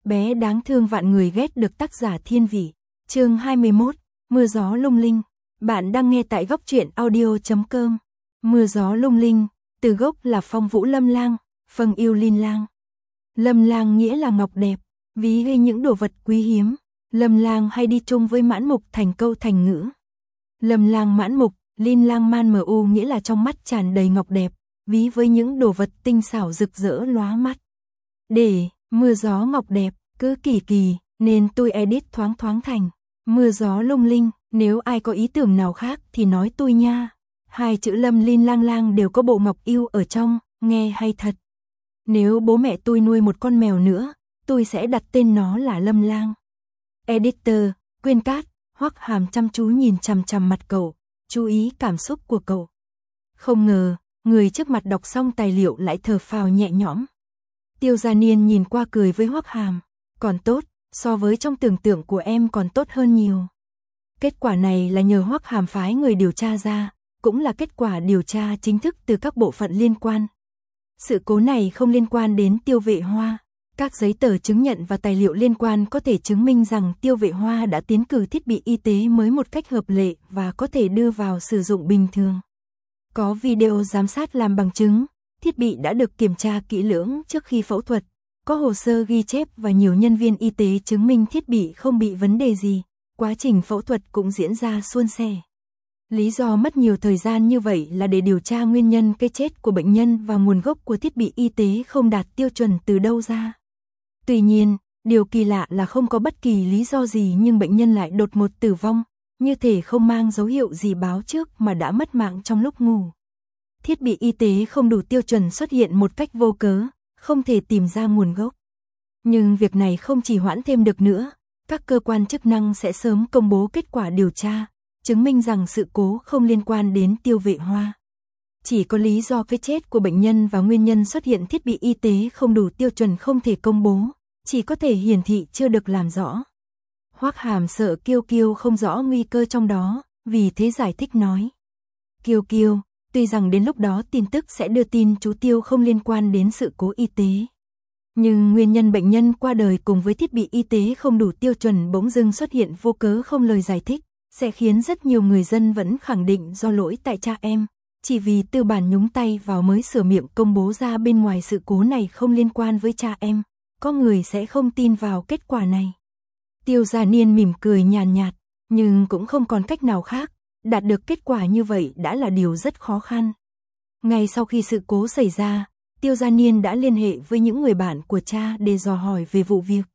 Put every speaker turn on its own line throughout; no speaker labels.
Bé đáng thương vạn người ghét được tác giả Thiên Vị. Chương 21, Mưa gió lung linh. Bạn đang nghe tại góc truyện audio.com. Mưa gió lung linh, từ gốc là phong vũ lâm lang, phần yêu linh lang. Lâm lang nghĩa là ngọc đẹp, ví gây những đồ vật quý hiếm. Lâm lang hay đi chung với mãn mục thành câu thành ngữ. Lâm lang mãn mục, linh lang man mu nghĩa là trong mắt tràn đầy ngọc đẹp, ví với những đồ vật tinh xảo rực rỡ lóa mắt. Để mưa gió ngọc đẹp, cứ kỳ kỳ, nên tôi edit thoáng thành mưa gió lung linh. Nếu ai có ý tưởng nào khác thì nói tôi nha. Hai chữ lâm linh lang lang đều có bộ ngọc yêu ở trong, nghe hay thật. Nếu bố mẹ tôi nuôi một con mèo nữa, tôi sẽ đặt tên nó là Lâm Lang. Editor, Quyên Cát. Hoắc Hàm chăm chú nhìn chằm chằm mặt cậu, chú ý cảm xúc của cậu. Không ngờ, người trước mặt đọc xong tài liệu lại thở phào nhẹ nhõm. Tiêu Gia Niên nhìn qua cười với Hoắc Hàm, còn tốt, so với trong tưởng tượng của em còn tốt hơn nhiều. Kết quả này là nhờ Hoắc Hàm phái người điều tra ra, cũng là kết quả điều tra chính thức từ các bộ phận liên quan. Sự cố này không liên quan đến Tiêu Vệ Hoa. Các giấy tờ chứng nhận và tài liệu liên quan có thể chứng minh rằng Tiêu Vệ Hoa đã tiến cử thiết bị y tế mới một cách hợp lệ và có thể đưa vào sử dụng bình thường. Có video giám sát làm bằng chứng, thiết bị đã được kiểm tra kỹ lưỡng trước khi phẫu thuật, có hồ sơ ghi chép và nhiều nhân viên y tế chứng minh thiết bị không bị vấn đề gì, quá trình phẫu thuật cũng diễn ra suôn sẻ. Lý do mất nhiều thời gian như vậy là để điều tra nguyên nhân cái chết của bệnh nhân và nguồn gốc của thiết bị y tế không đạt tiêu chuẩn từ đâu ra. Tuy nhiên, điều kỳ lạ là không có bất kỳ lý do gì nhưng bệnh nhân lại đột ngột tử vong, như thể không mang dấu hiệu gì báo trước mà đã mất mạng trong lúc ngủ. Thiết bị y tế không đủ tiêu chuẩn xuất hiện một cách vô cớ, không thể tìm ra nguồn gốc. Nhưng việc này không trì hoãn thêm được nữa, các cơ quan chức năng sẽ sớm công bố kết quả điều tra, chứng minh rằng sự cố không liên quan đến Tiêu Vệ Hoa. Chỉ có lý do cái chết của bệnh nhân và nguyên nhân xuất hiện thiết bị y tế không đủ tiêu chuẩn không thể công bố, chỉ có thể hiển thị chưa được làm rõ. Hoắc Hàm sợ Kiêu Kiêu không rõ nguy cơ trong đó, vì thế giải thích nói. Kiêu Kiêu, tuy rằng đến lúc đó tin tức sẽ đưa tin chú Tiêu không liên quan đến sự cố y tế. Nhưng nguyên nhân bệnh nhân qua đời cùng với thiết bị y tế không đủ tiêu chuẩn bỗng dưng xuất hiện vô cớ không lời giải thích, sẽ khiến rất nhiều người dân vẫn khẳng định do lỗi tại cha em, chỉ vì tư bản nhúng tay vào mới sửa miệng công bố ra bên ngoài sự cố này không liên quan với cha em, có người sẽ không tin vào kết quả này. Tiêu Gia Niên mỉm cười nhàn nhạt, nhưng cũng không còn cách nào khác, đạt được kết quả như vậy đã là điều rất khó khăn. Ngay sau khi sự cố xảy ra, Tiêu Gia Niên đã liên hệ với những người bạn của cha để dò hỏi về vụ việc.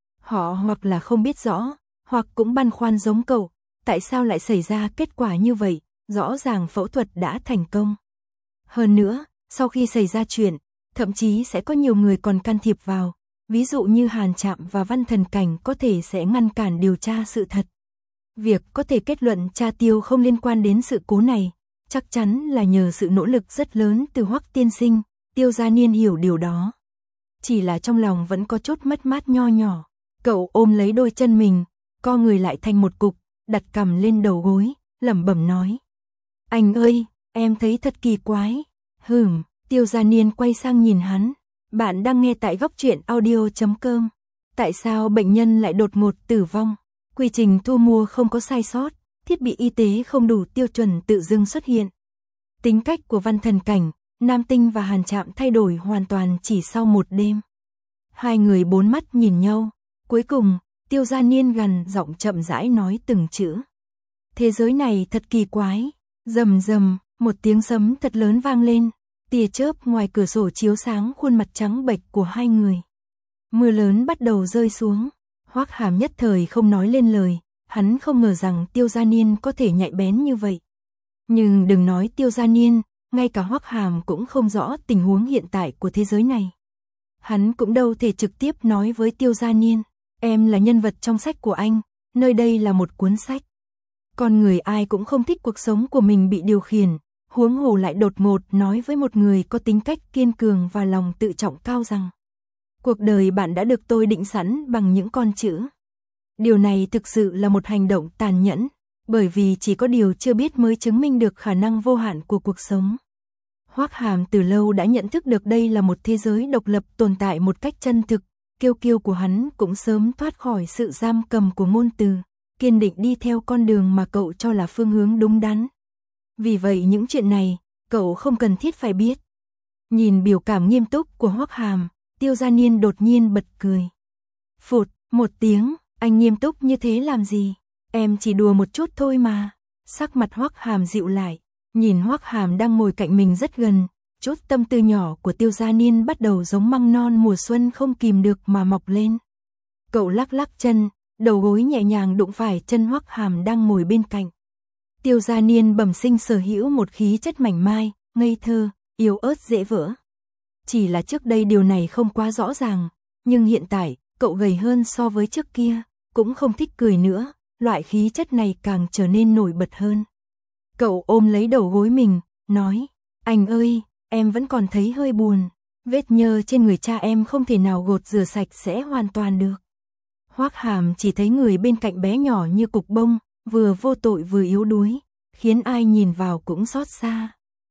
Họ hoặc là không biết rõ, hoặc cũng băn khoăn giống cậu, tại sao lại xảy ra kết quả như vậy, rõ ràng phẫu thuật đã thành công. Hơn nữa, sau khi xảy ra chuyện, thậm chí sẽ có nhiều người còn can thiệp vào, ví dụ như Hàn Trạm và Văn Thần Cảnh có thể sẽ ngăn cản điều tra sự thật. Việc có thể kết luận cha Tiêu không liên quan đến sự cố này, chắc chắn là nhờ sự nỗ lực rất lớn từ Hoắc tiên sinh. Tiêu Gia Niên hiểu điều đó. Chỉ là trong lòng vẫn có chút mất mát nho nhỏ. Cậu ôm lấy đôi chân mình, co người lại thành một cục, đặt cằm lên đầu gối, lẩm bẩm nói. Anh ơi, em thấy thật kỳ quái. Tiêu Gia Niên quay sang nhìn hắn. Bạn đang nghe tại góc truyện audio.com. Tại sao bệnh nhân lại đột ngột tử vong? Quy trình thu mua không có sai sót, thiết bị y tế không đủ tiêu chuẩn tự dưng xuất hiện. Tính cách của Văn Thần Cảnh, Nam Tinh và Hàn Trạm thay đổi hoàn toàn chỉ sau một đêm. Hai người bốn mắt nhìn nhau, cuối cùng, Tiêu Gia Niên gằn giọng chậm rãi nói từng chữ. Thế giới này thật kỳ quái, rầm rầm, một tiếng sấm thật lớn vang lên, tia chớp ngoài cửa sổ chiếu sáng khuôn mặt trắng bệch của hai người. Mưa lớn bắt đầu rơi xuống, Hoắc Hàm nhất thời không nói lên lời, hắn không ngờ rằng Tiêu Gia Niên có thể nhạy bén như vậy. Nhưng đừng nói Tiêu Gia Niên, ngay cả Hoắc Hàm cũng không rõ tình huống hiện tại của thế giới này. Hắn cũng đâu thể trực tiếp nói với Tiêu Gia Niên, em là nhân vật trong sách của anh, nơi đây là một cuốn sách. Con người ai cũng không thích cuộc sống của mình bị điều khiển, huống hồ lại đột ngột nói với một người có tính cách kiên cường và lòng tự trọng cao rằng cuộc đời bạn đã được tôi định sẵn bằng những con chữ. Điều này thực sự là một hành động tàn nhẫn, bởi vì chỉ có điều chưa biết mới chứng minh được khả năng vô hạn của cuộc sống. Hoắc Hàm từ lâu đã nhận thức được đây là một thế giới độc lập tồn tại một cách chân thực, kiêu kiêu của hắn cũng sớm thoát khỏi sự giam cầm của ngôn từ, kiên định đi theo con đường mà cậu cho là phương hướng đúng đắn. Vì vậy những chuyện này, cậu không cần thiết phải biết. Nhìn biểu cảm nghiêm túc của Hoắc Hàm, Tiêu Gia Niên đột nhiên bật cười. Phụt, một tiếng, anh nghiêm túc như thế làm gì? Em chỉ đùa một chút thôi mà. Sắc mặt Hoắc Hàm dịu lại, nhìn Hoắc Hàm đang ngồi cạnh mình rất gần, chút tâm tư nhỏ của Tiêu Gia Niên bắt đầu giống măng non mùa xuân không kìm được mà mọc lên. Cậu lắc lắc chân, đầu gối nhẹ nhàng đụng phải chân Hoắc Hàm đang ngồi bên cạnh. Tiêu Gia Niên bẩm sinh sở hữu một khí chất mảnh mai, ngây thơ, yếu ớt dễ vỡ. Chỉ là trước đây điều này không quá rõ ràng, nhưng hiện tại, cậu gầy hơn so với trước kia, cũng không thích cười nữa, loại khí chất này càng trở nên nổi bật hơn. Cậu ôm lấy đầu gối mình, nói, anh ơi, em vẫn còn thấy hơi buồn, vết nhơ trên người cha em không thể nào gột rửa sạch sẽ hoàn toàn được. Hoắc Hàm chỉ thấy người bên cạnh bé nhỏ như cục bông, vừa vô tội vừa yếu đuối, khiến ai nhìn vào cũng xót xa.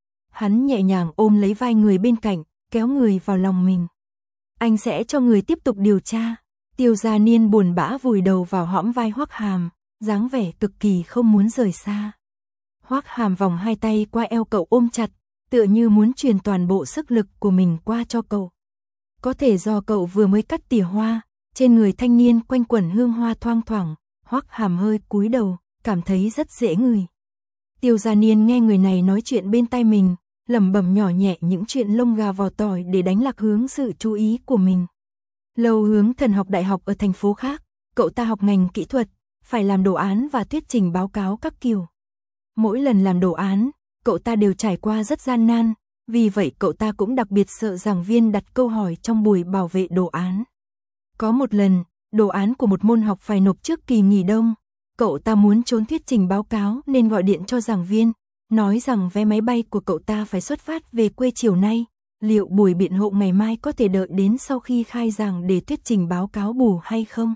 Hắn nhẹ nhàng ôm lấy vai người bên cạnh, kéo người vào lòng mình. Anh sẽ cho người tiếp tục điều tra. Tiêu Gia Niên buồn bã vùi đầu vào hõm vai Hoắc Hàm, dáng vẻ cực kỳ không muốn rời xa. Hoắc Hàm vòng hai tay qua eo cậu ôm chặt, tựa như muốn truyền toàn bộ sức lực của mình qua cho cậu. Có thể do cậu vừa mới cắt tỉa hoa, trên người thanh niên quanh quẩn hương hoa thoang thoảng, Hoắc Hàm hơi cúi đầu, cảm thấy rất dễ ngửi. Tiêu Gia Niên nghe người này nói chuyện bên tai mình, lẩm bẩm nhỏ nhẹ những chuyện lông gà vỏ tỏi để đánh lạc hướng sự chú ý của mình. Lâu Hướng Thần học đại học ở thành phố khác, cậu ta học ngành kỹ thuật, phải làm đồ án và thuyết trình báo cáo các kiểu. Mỗi lần làm đồ án, cậu ta đều trải qua rất gian nan, vì vậy cậu ta cũng đặc biệt sợ giảng viên đặt câu hỏi trong buổi bảo vệ đồ án. Có một lần, đồ án của một môn học phải nộp trước kỳ nghỉ đông, cậu ta muốn trốn thuyết trình báo cáo nên gọi điện cho giảng viên, nói rằng vé máy bay của cậu ta phải xuất phát về quê chiều nay, liệu buổi biện hộ ngày mai có thể đợi đến sau khi khai giảng để thuyết trình báo cáo bù hay không?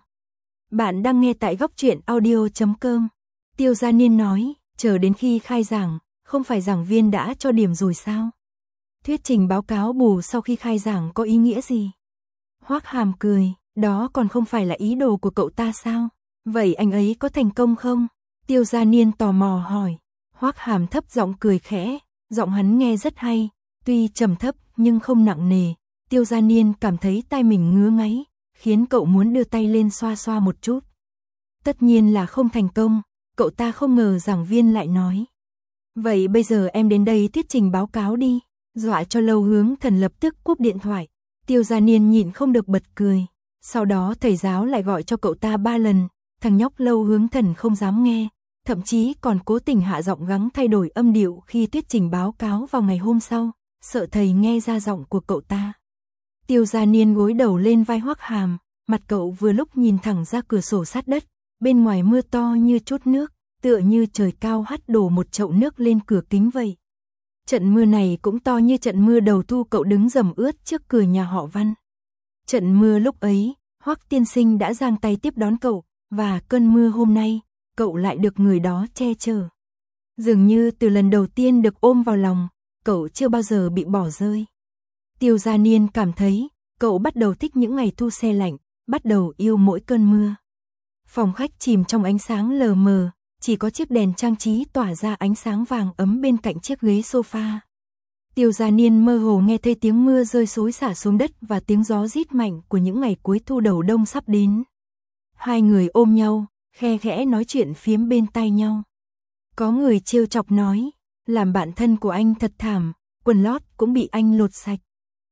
Bạn đang nghe tại góc truyện audio.com. Tiêu Gia Niên nói, chờ đến khi khai giảng, không phải giảng viên đã cho điểm rồi sao? Thuyết trình báo cáo bù sau khi khai giảng có ý nghĩa gì? Hoắc Hàm cười, đó còn không phải là ý đồ của cậu ta sao? Vậy anh ấy có thành công không? Tiêu Gia Niên tò mò hỏi. Hoắc Hàm thấp giọng cười khẽ, giọng hắn nghe rất hay, tuy trầm thấp nhưng không nặng nề. Tiêu Gia Niên cảm thấy tai mình ngứa ngáy, khiến cậu muốn đưa tay lên xoa xoa một chút. Tất nhiên là không thành công, cậu ta không ngờ giảng viên lại nói. Vậy bây giờ em đến đây thuyết trình báo cáo đi, dọa cho Lâu Hướng Thần lập tức cúp điện thoại. Tiêu Gia Niên nhịn không được bật cười. Sau đó thầy giáo lại gọi cho cậu ta 3 lần, thằng nhóc Lâu Hướng Thần không dám nghe, thậm chí còn cố tình hạ giọng gắng thay đổi âm điệu khi thuyết trình báo cáo vào ngày hôm sau, sợ thầy nghe ra giọng của cậu ta. Tiêu Gia Niên gối đầu lên vai Hoắc Hàm, mặt cậu vừa lúc nhìn thẳng ra cửa sổ sát đất, bên ngoài mưa to như chút nước, tựa như trời cao hắt đổ một chậu nước lên cửa kính vậy. Trận mưa này cũng to như trận mưa đầu thu cậu đứng rầm ướt trước cửa nhà họ Văn. Trận mưa lúc ấy, Hoắc tiên sinh đã giang tay tiếp đón cậu, và cơn mưa hôm nay, cậu lại được người đó che chở. Dường như từ lần đầu tiên được ôm vào lòng, cậu chưa bao giờ bị bỏ rơi. Tiêu Gia Niên cảm thấy, cậu bắt đầu thích những ngày thu se lạnh, bắt đầu yêu mỗi cơn mưa. Phòng khách chìm trong ánh sáng lờ mờ, chỉ có chiếc đèn trang trí tỏa ra ánh sáng vàng ấm bên cạnh chiếc ghế sofa. Tiêu Gia Niên mơ hồ nghe thấy tiếng mưa rơi xối xả xuống đất và tiếng gió rít mạnh của những ngày cuối thu đầu đông sắp đến. Hai người ôm nhau, khe khẽ nói chuyện phiếm bên tai nhau. Có người trêu chọc nói, làm bạn thân của anh thật thảm, quần lót cũng bị anh lột sạch.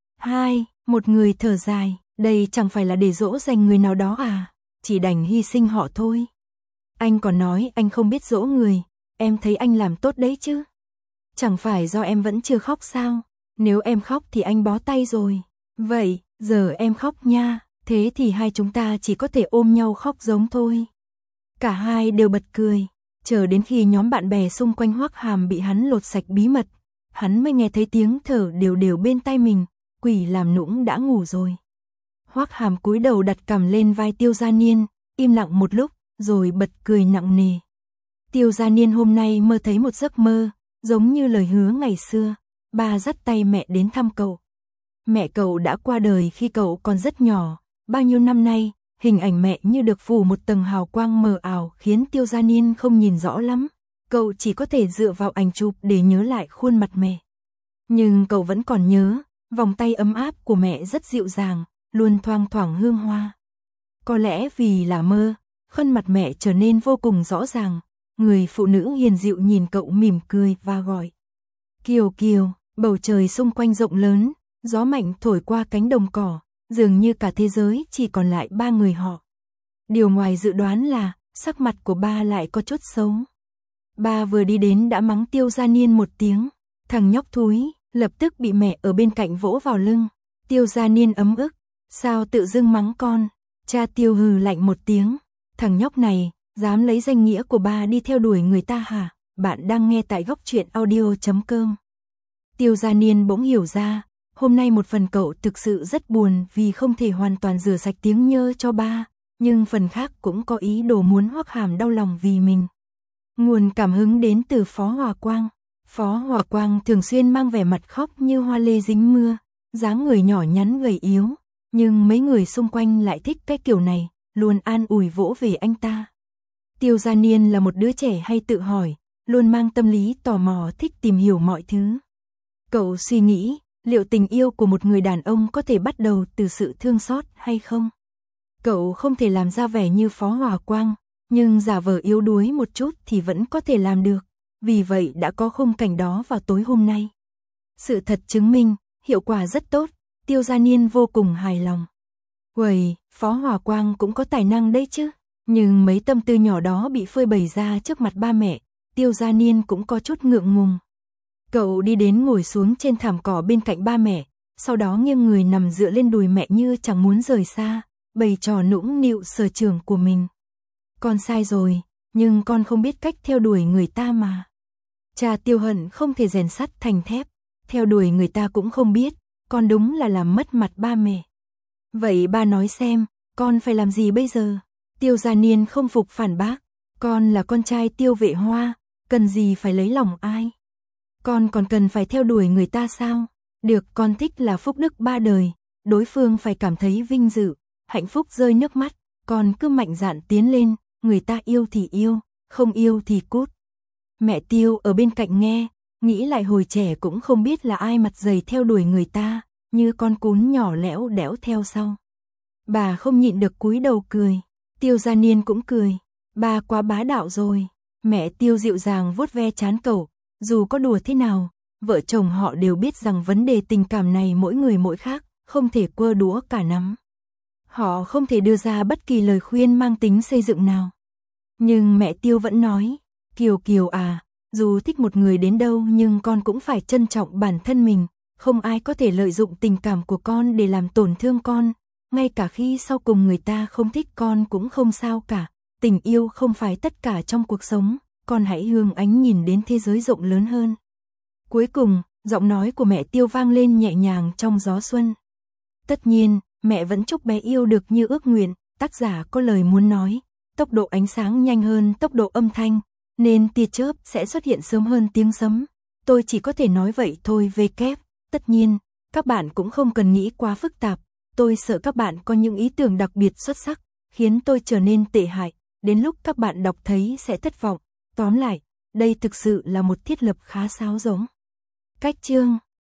Một người thở dài, đây chẳng phải là để dỗ dành người nào đó à, chỉ đành hy sinh họ thôi. Anh còn nói anh không biết dỗ người, em thấy anh làm tốt đấy chứ. Chẳng phải do em vẫn chưa khóc sao, nếu em khóc thì anh bó tay rồi. Vậy, giờ em khóc nha, thế thì hai chúng ta chỉ có thể ôm nhau khóc giống thôi. Cả hai đều bật cười, chờ đến khi nhóm bạn bè xung quanh Hoắc Hàm bị hắn lột sạch bí mật, hắn mới nghe thấy tiếng thở đều đều bên tai mình, quỷ làm nũng đã ngủ rồi. Hoắc Hàm cúi đầu đặt cằm lên vai Tiêu Gia Niên, im lặng một lúc, rồi bật cười nặng nề. Tiêu Gia Niên hôm nay mơ thấy một giấc mơ, giống như lời hứa ngày xưa, ba dắt tay mẹ đến thăm cậu. Mẹ cậu đã qua đời khi cậu còn rất nhỏ, Bao nhiêu năm nay, hình ảnh mẹ như được phủ một tầng hào quang mờ ảo khiến Tiêu Gia Niên không nhìn rõ lắm. Cậu chỉ có thể dựa vào ảnh chụp để nhớ lại khuôn mặt mẹ. Nhưng cậu vẫn còn nhớ, vòng tay ấm áp của mẹ rất dịu dàng, luôn thoang thoảng hương hoa. Có lẽ vì là mơ, khuôn mặt mẹ trở nên vô cùng rõ ràng. Người phụ nữ hiền dịu nhìn cậu mỉm cười và gọi. Kiều Kiều, bầu trời xung quanh rộng lớn, gió mạnh thổi qua cánh đồng cỏ, dường như cả thế giới chỉ còn lại ba người họ. Điều ngoài dự đoán là, sắc mặt của ba lại có chút xấu. Ba vừa đi đến đã mắng Tiêu Gia Niên một tiếng, thằng nhóc thúi, lập tức bị mẹ ở bên cạnh vỗ vào lưng. Tiêu Gia Niên ấm ức, sao tự dưng mắng con? Cha Tiêu hừ lạnh một tiếng, thằng nhóc này, dám lấy danh nghĩa của ba đi theo đuổi người ta hả? Bạn đang nghe tại góc truyện audio.com. Tiêu Gia Niên bỗng hiểu ra, hôm nay một phần cậu thực sự rất buồn vì không thể hoàn toàn rửa sạch tiếng nhơ cho ba, nhưng phần khác cũng có ý đồ muốn Hoắc Hàm đau lòng vì mình. Nguồn cảm hứng đến từ Phó Hòa Quang. Phó Hòa Quang thường xuyên mang vẻ mặt khóc như hoa lê dính mưa, dáng người nhỏ nhắn gầy yếu, nhưng mấy người xung quanh lại thích cái kiểu này, luôn an ủi vỗ về anh ta. Tiêu Gia Niên là một đứa trẻ hay tự hỏi, luôn mang tâm lý tò mò thích tìm hiểu mọi thứ. Cậu suy nghĩ, liệu tình yêu của một người đàn ông có thể bắt đầu từ sự thương xót hay không? Cậu không thể làm ra vẻ như Phó Hòa Quang, nhưng giả vờ yếu đuối một chút thì vẫn có thể làm được. Vì vậy đã có khung cảnh đó vào tối hôm nay. Sự thật chứng minh, hiệu quả rất tốt, Tiêu Gia Niên vô cùng hài lòng. Uầy, Phó Hòa Quang cũng có tài năng đấy chứ. Nhưng mấy tâm tư nhỏ đó bị phơi bày ra trước mặt ba mẹ, Tiêu Gia Niên cũng có chút ngượng ngùng. Cậu đi đến ngồi xuống trên thảm cỏ bên cạnh ba mẹ, sau đó nghiêng người nằm dựa lên đùi mẹ như chẳng muốn rời xa, bày trò nũng nịu sở trường của mình. Con sai rồi, nhưng con không biết cách theo đuổi người ta mà. Cha Tiêu hận không thể rèn sắt thành thép, theo đuổi người ta cũng không biết, con đúng là làm mất mặt ba mẹ. Vậy ba nói xem, con phải làm gì bây giờ? Tiêu Gia Niên không phục phản bác, con là con trai Tiêu Vệ Hoa, cần gì phải lấy lòng ai? Con còn cần phải theo đuổi người ta sao? Được, con thích là phúc đức ba đời, đối phương phải cảm thấy vinh dự, hạnh phúc rơi nước mắt, con cứ mạnh dạn tiến lên, người ta yêu thì yêu, không yêu thì cút. Mẹ Tiêu ở bên cạnh nghe, nghĩ lại hồi trẻ cũng không biết là ai mặt dày theo đuổi người ta, như con cún nhỏ lẽo đẽo theo sau. Bà không nhịn được cúi đầu cười, Tiêu Gia Niên cũng cười, bà quá bá đạo rồi. Mẹ Tiêu dịu dàng vuốt ve trán cậu, dù có đùa thế nào, vợ chồng họ đều biết rằng vấn đề tình cảm này mỗi người mỗi khác, không thể quơ đũa cả nắm. Họ không thể đưa ra bất kỳ lời khuyên mang tính xây dựng nào. Nhưng mẹ Tiêu vẫn nói, Kiều Kiều à, dù thích một người đến đâu nhưng con cũng phải trân trọng bản thân mình, không ai có thể lợi dụng tình cảm của con để làm tổn thương con, ngay cả khi sau cùng người ta không thích con cũng không sao cả, tình yêu không phải tất cả trong cuộc sống, con hãy hướng ánh nhìn đến thế giới rộng lớn hơn. Cuối cùng, giọng nói của mẹ Tiêu vang lên nhẹ nhàng trong gió xuân. Tất nhiên, mẹ vẫn chúc bé yêu được như ước nguyện, tác giả có lời muốn nói, tốc độ ánh sáng nhanh hơn tốc độ âm thanh, nên tia chớp sẽ xuất hiện sớm hơn tiếng sấm. Tôi chỉ có thể nói vậy thôi về kép. Tất nhiên, các bạn cũng không cần nghĩ quá phức tạp, tôi sợ các bạn có những ý tưởng đặc biệt xuất sắc, khiến tôi trở nên tệ hại, đến lúc các bạn đọc thấy sẽ thất vọng. Tóm lại, đây thực sự là một thiết lập khá sáo rỗng. Cách chương